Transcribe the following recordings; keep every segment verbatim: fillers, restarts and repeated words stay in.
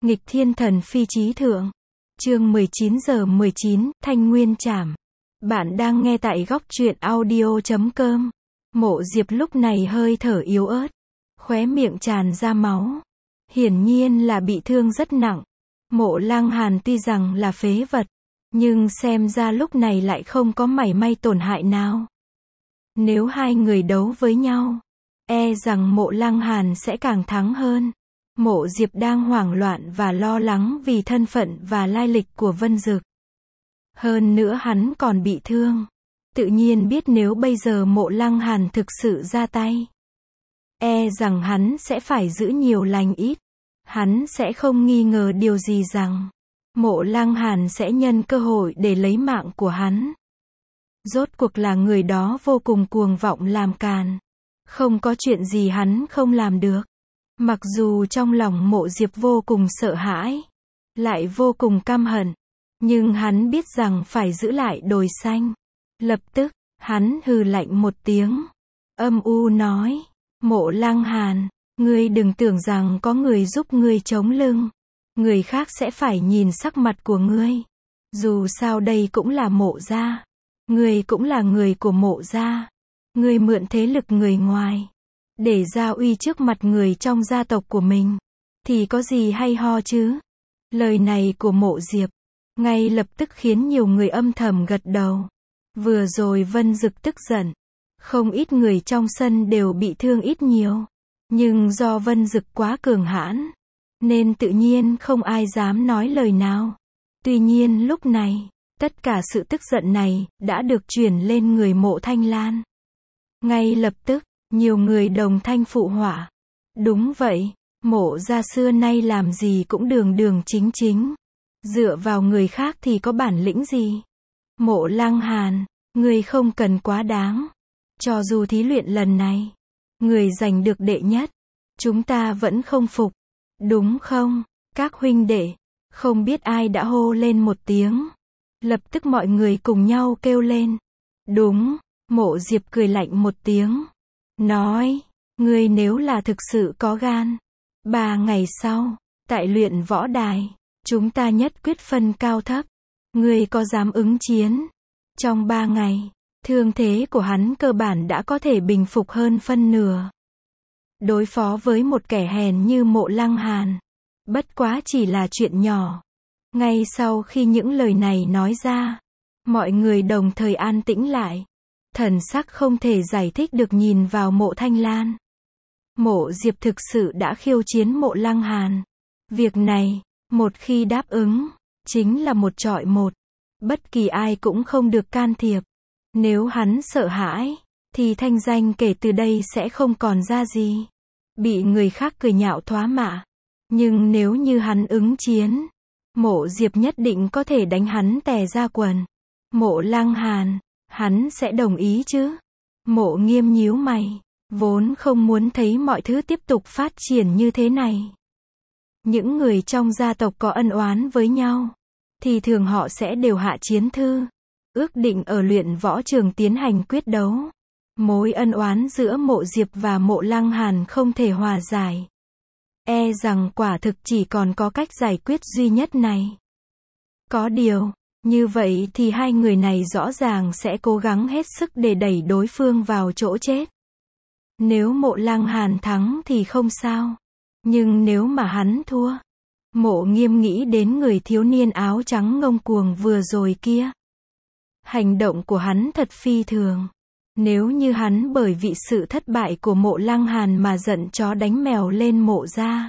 Nghịch thiên thần phi chí thượng. Chương mười chín giờ mười chín, Thanh Nguyên Trảm. Bạn đang nghe tại góc truyện audio chấm com. Mộ Diệp lúc này hơi thở yếu ớt, khóe miệng tràn ra máu. Hiển nhiên là bị thương rất nặng. Mộ Lăng Hàn tuy rằng là phế vật, nhưng xem ra lúc này lại không có mảy may tổn hại nào. Nếu hai người đấu với nhau, e rằng Mộ Lăng Hàn sẽ càng thắng hơn. Mộ Diệp đang hoảng loạn và lo lắng vì thân phận và lai lịch của Vân Dực. Hơn nữa hắn còn bị thương. Tự nhiên biết nếu bây giờ Mộ Lăng Hàn thực sự ra tay, e rằng hắn sẽ phải giữ nhiều lành ít. Hắn sẽ không nghi ngờ điều gì rằng Mộ Lăng Hàn sẽ nhân cơ hội để lấy mạng của hắn. Rốt cuộc là người đó vô cùng cuồng vọng làm càn. Không có chuyện gì hắn không làm được. Mặc dù trong lòng Mộ Diệp vô cùng sợ hãi, lại vô cùng căm hận, nhưng hắn biết rằng phải giữ lại đồi xanh. Lập tức, hắn hừ lạnh một tiếng, âm u nói, Mộ Lăng Hàn, ngươi đừng tưởng rằng có người giúp ngươi chống lưng. Người khác sẽ phải nhìn sắc mặt của ngươi. Dù sao đây cũng là Mộ gia. Ngươi cũng là người của Mộ gia. Ngươi mượn thế lực người ngoài để ra uy trước mặt người trong gia tộc của mình, thì có gì hay ho chứ? Lời này của Mộ Diệp ngay lập tức khiến nhiều người âm thầm gật đầu. Vừa rồi Vân Dực tức giận, không ít người trong sân đều bị thương ít nhiều, nhưng do Vân Dực quá cường hãn, nên tự nhiên không ai dám nói lời nào. Tuy nhiên lúc này, tất cả sự tức giận này đã được chuyển lên người Mộ Thanh Lan. Ngay lập tức, nhiều người đồng thanh phụ họa. Đúng vậy, Mộ gia xưa nay làm gì cũng đường đường chính chính. Dựa vào người khác thì có bản lĩnh gì? Mộ Lăng Hàn, ngươi không cần quá đáng. Cho dù thí luyện lần này, người giành được đệ nhất, chúng ta vẫn không phục. Đúng không, các huynh đệ? Không biết ai đã hô lên một tiếng. Lập tức mọi người cùng nhau kêu lên. Đúng, Mộ Diệp cười lạnh một tiếng. Nói, ngươi nếu là thực sự có gan, ba ngày sau, tại luyện võ đài, chúng ta nhất quyết phân cao thấp. Ngươi có dám ứng chiến? Trong ba ngày, thương thế của hắn cơ bản đã có thể bình phục hơn phân nửa. Đối phó với một kẻ hèn như Mộ Lăng Hàn, bất quá chỉ là chuyện nhỏ. Ngay sau khi những lời này nói ra, mọi người đồng thời an tĩnh lại. Thần sắc không thể giải thích được nhìn vào Mộ Thanh Lan. Mộ Diệp thực sự đã khiêu chiến Mộ Lăng Hàn. Việc này, một khi đáp ứng, chính là một chọi một. Bất kỳ ai cũng không được can thiệp. Nếu hắn sợ hãi, thì thanh danh kể từ đây sẽ không còn ra gì. Bị người khác cười nhạo thoá mạ. Nhưng nếu như hắn ứng chiến, Mộ Diệp nhất định có thể đánh hắn tè ra quần. Mộ Lăng Hàn, hắn sẽ đồng ý chứ? Mộ Nghiêm nhíu mày, vốn không muốn thấy mọi thứ tiếp tục phát triển như thế này. Những người trong gia tộc có ân oán với nhau, thì thường họ sẽ đều hạ chiến thư, ước định ở luyện võ trường tiến hành quyết đấu. Mối ân oán giữa Mộ Diệp và Mộ Lăng Hàn không thể hòa giải. E rằng quả thực chỉ còn có cách giải quyết duy nhất này. Có điều, như vậy thì hai người này rõ ràng sẽ cố gắng hết sức để đẩy đối phương vào chỗ chết. Nếu Mộ Lăng Hàn thắng thì không sao. Nhưng nếu mà hắn thua, Mộ Nghiêm nghĩ đến người thiếu niên áo trắng ngông cuồng vừa rồi kia. Hành động của hắn thật phi thường. Nếu như hắn bởi vì sự thất bại của Mộ Lăng Hàn mà giận chó đánh mèo lên Mộ gia,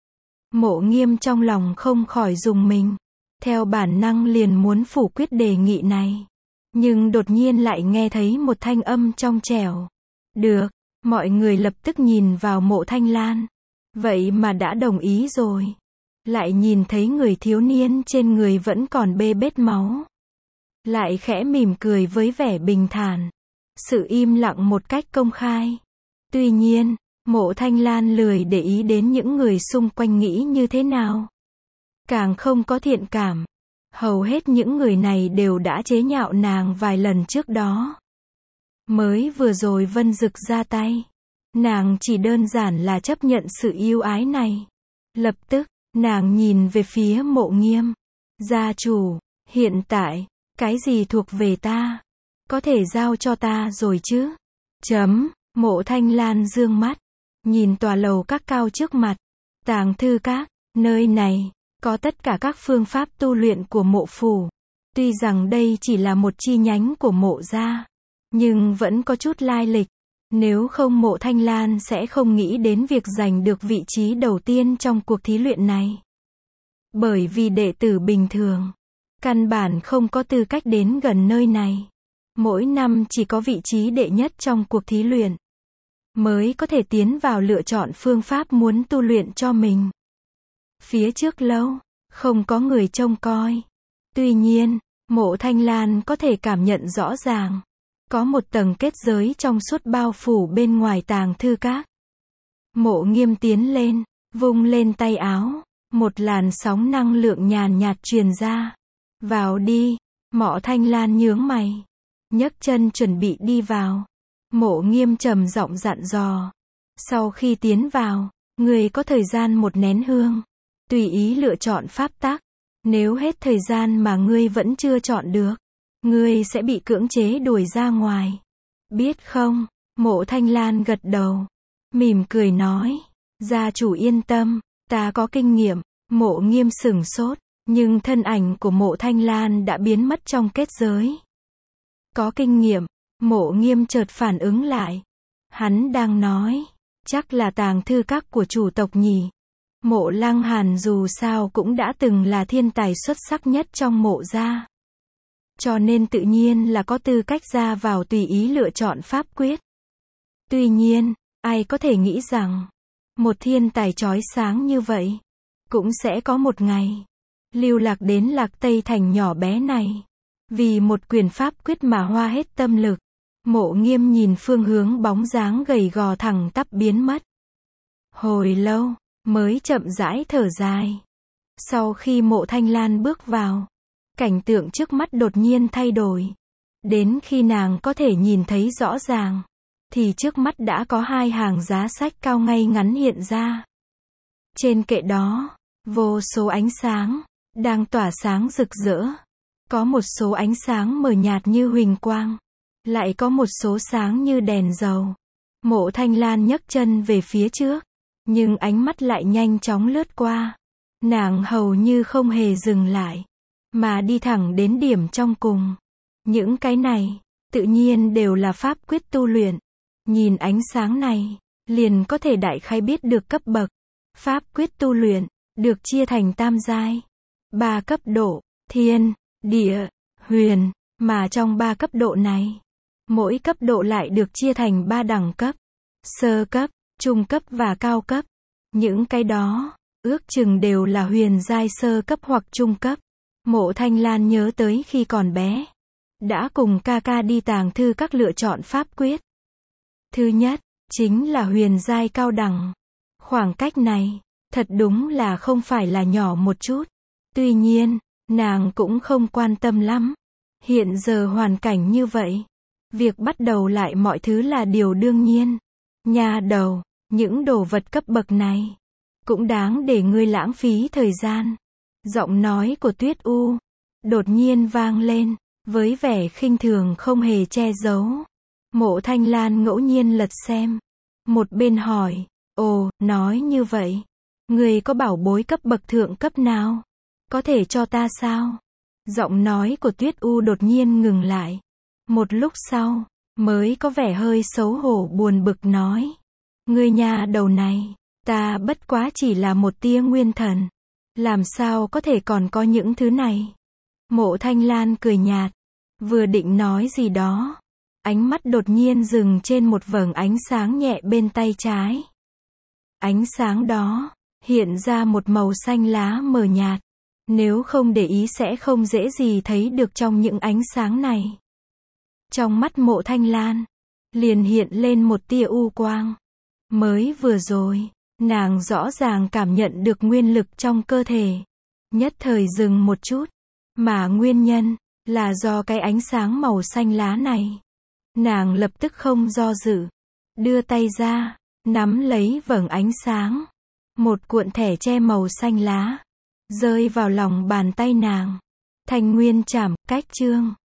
Mộ Nghiêm trong lòng không khỏi rùng mình. Theo bản năng liền muốn phủ quyết đề nghị này. Nhưng đột nhiên lại nghe thấy một thanh âm trong trẻo. Được, mọi người lập tức nhìn vào Mộ Thanh Lan. Vậy mà đã đồng ý rồi. Lại nhìn thấy người thiếu niên trên người vẫn còn bê bết máu. Lại khẽ mỉm cười với vẻ bình thản. Sự im lặng một cách công khai. Tuy nhiên, Mộ Thanh Lan lười để ý đến những người xung quanh nghĩ như thế nào. Càng không có thiện cảm. Hầu hết những người này đều đã chế nhạo nàng vài lần trước đó. Mới vừa rồi Vân Dực ra tay, nàng chỉ đơn giản là chấp nhận sự yêu ái này. Lập tức, Nàng nhìn về phía Mộ Nghiêm. Gia chủ, hiện tại, cái gì thuộc về ta? Có thể giao cho ta rồi chứ? Chấm, Mộ Thanh Lan dương mắt, nhìn tòa lầu các cao trước mặt. Tàng thư các, nơi này, có tất cả các phương pháp tu luyện của mộ phủ. Tuy rằng đây chỉ là một chi nhánh của mộ gia, nhưng vẫn có chút lai lịch. Nếu không Mộ Thanh Lan sẽ không nghĩ đến việc giành được vị trí đầu tiên trong cuộc thí luyện này. Bởi vì đệ tử bình thường, căn bản không có tư cách đến gần nơi này. Mỗi năm chỉ có vị trí đệ nhất trong cuộc thí luyện, mới có thể tiến vào lựa chọn phương pháp muốn tu luyện cho mình. Phía trước lâu, không có người trông coi. Tuy nhiên, Mộ Thanh Lan có thể cảm nhận rõ ràng. Có một tầng kết giới trong suốt bao phủ bên ngoài tàng thư các. Mộ Nghiêm tiến lên, vung lên tay áo. Một làn sóng năng lượng nhàn nhạt truyền ra. Vào đi, Mộ Thanh Lan nhướng mày. Nhấc chân chuẩn bị đi vào. Mộ Nghiêm trầm giọng dặn dò. Sau khi tiến vào, người có thời gian một nén hương. Tùy ý lựa chọn pháp tắc. Nếu hết thời gian mà ngươi vẫn chưa chọn được, ngươi sẽ bị cưỡng chế đuổi ra ngoài. Biết không? Mộ Thanh Lan gật đầu. Mỉm cười nói. Gia chủ yên tâm, ta có kinh nghiệm. Mộ Nghiêm sửng sốt, nhưng thân ảnh của Mộ Thanh Lan đã biến mất trong kết giới. Có kinh nghiệm, Mộ Nghiêm chợt phản ứng lại. Hắn đang nói, chắc là tàng thư các của chủ tộc nhỉ. Mộ Lăng Hàn dù sao cũng đã từng là thiên tài xuất sắc nhất trong mộ gia. Cho nên tự nhiên là có tư cách ra vào tùy ý lựa chọn pháp quyết. Tuy nhiên, ai có thể nghĩ rằng, một thiên tài chói sáng như vậy, cũng sẽ có một ngày, lưu lạc đến Lạc Tây Thành nhỏ bé này. Vì một quyền pháp quyết mà hoa hết tâm lực. Mộ Nghiêm nhìn phương hướng bóng dáng gầy gò thẳng tắp biến mất. Hồi lâu, mới chậm rãi thở dài. Sau khi Mộ Thanh Lan bước vào, cảnh tượng trước mắt đột nhiên thay đổi. Đến khi nàng có thể nhìn thấy rõ ràng, thì trước mắt đã có hai hàng giá sách cao ngay ngắn hiện ra. Trên kệ đó, vô số ánh sáng, đang tỏa sáng rực rỡ. Có một số ánh sáng mờ nhạt như huỳnh quang, lại có một số sáng như đèn dầu. Mộ Thanh Lan nhấc chân về phía trước, nhưng ánh mắt lại nhanh chóng lướt qua. Nàng hầu như không hề dừng lại, mà đi thẳng đến điểm trong cùng. Những cái này, tự nhiên đều là pháp quyết tu luyện. Nhìn ánh sáng này, liền có thể đại khái biết được cấp bậc. Pháp quyết tu luyện, được chia thành tam giai. Ba cấp độ, thiên, địa, huyền, mà trong ba cấp độ này, mỗi cấp độ lại được chia thành ba đẳng cấp. Sơ cấp, trung cấp và cao cấp. Những cái đó, ước chừng đều là huyền giai sơ cấp hoặc trung cấp. Mộ Thanh Lan nhớ tới khi còn bé, đã cùng ca ca đi tàng thư các lựa chọn pháp quyết. Thứ nhất, chính là huyền giai cao đẳng. Khoảng cách này, thật đúng là không phải là nhỏ một chút. Tuy nhiên, nàng cũng không quan tâm lắm. Hiện giờ hoàn cảnh như vậy, việc bắt đầu lại mọi thứ là điều đương nhiên. Nha đầu, những đồ vật cấp bậc này, cũng đáng để ngươi lãng phí thời gian. Giọng nói của Tuyết U, đột nhiên vang lên, với vẻ khinh thường không hề che giấu. Mộ Thanh Lan ngẫu nhiên lật xem. Một bên hỏi, ồ, nói như vậy, ngươi có bảo bối cấp bậc thượng cấp nào? Có thể cho ta sao? Giọng nói của Tuyết U đột nhiên ngừng lại. Một lúc sau, mới có vẻ hơi xấu hổ buồn bực nói. Ngươi nhà đầu này, ta bất quá chỉ là một tia nguyên thần. Làm sao có thể còn có những thứ này? Mộ Thanh Lan cười nhạt, vừa định nói gì đó. Ánh mắt đột nhiên dừng trên một vầng ánh sáng nhẹ bên tay trái. Ánh sáng đó, hiện ra một màu xanh lá mờ nhạt. Nếu không để ý sẽ không dễ gì thấy được trong những ánh sáng này. Trong mắt Mộ Thanh Lan, liền hiện lên một tia u quang. Mới vừa rồi, nàng rõ ràng cảm nhận được nguyên lực trong cơ thể. Nhất thời dừng một chút. Mà nguyên nhân, là do cái ánh sáng màu xanh lá này. Nàng lập tức không do dự. Đưa tay ra, nắm lấy vầng ánh sáng. Một cuộn thẻ tre màu xanh lá rơi vào lòng bàn tay nàng. Thanh Nguyên Trảm, cách chương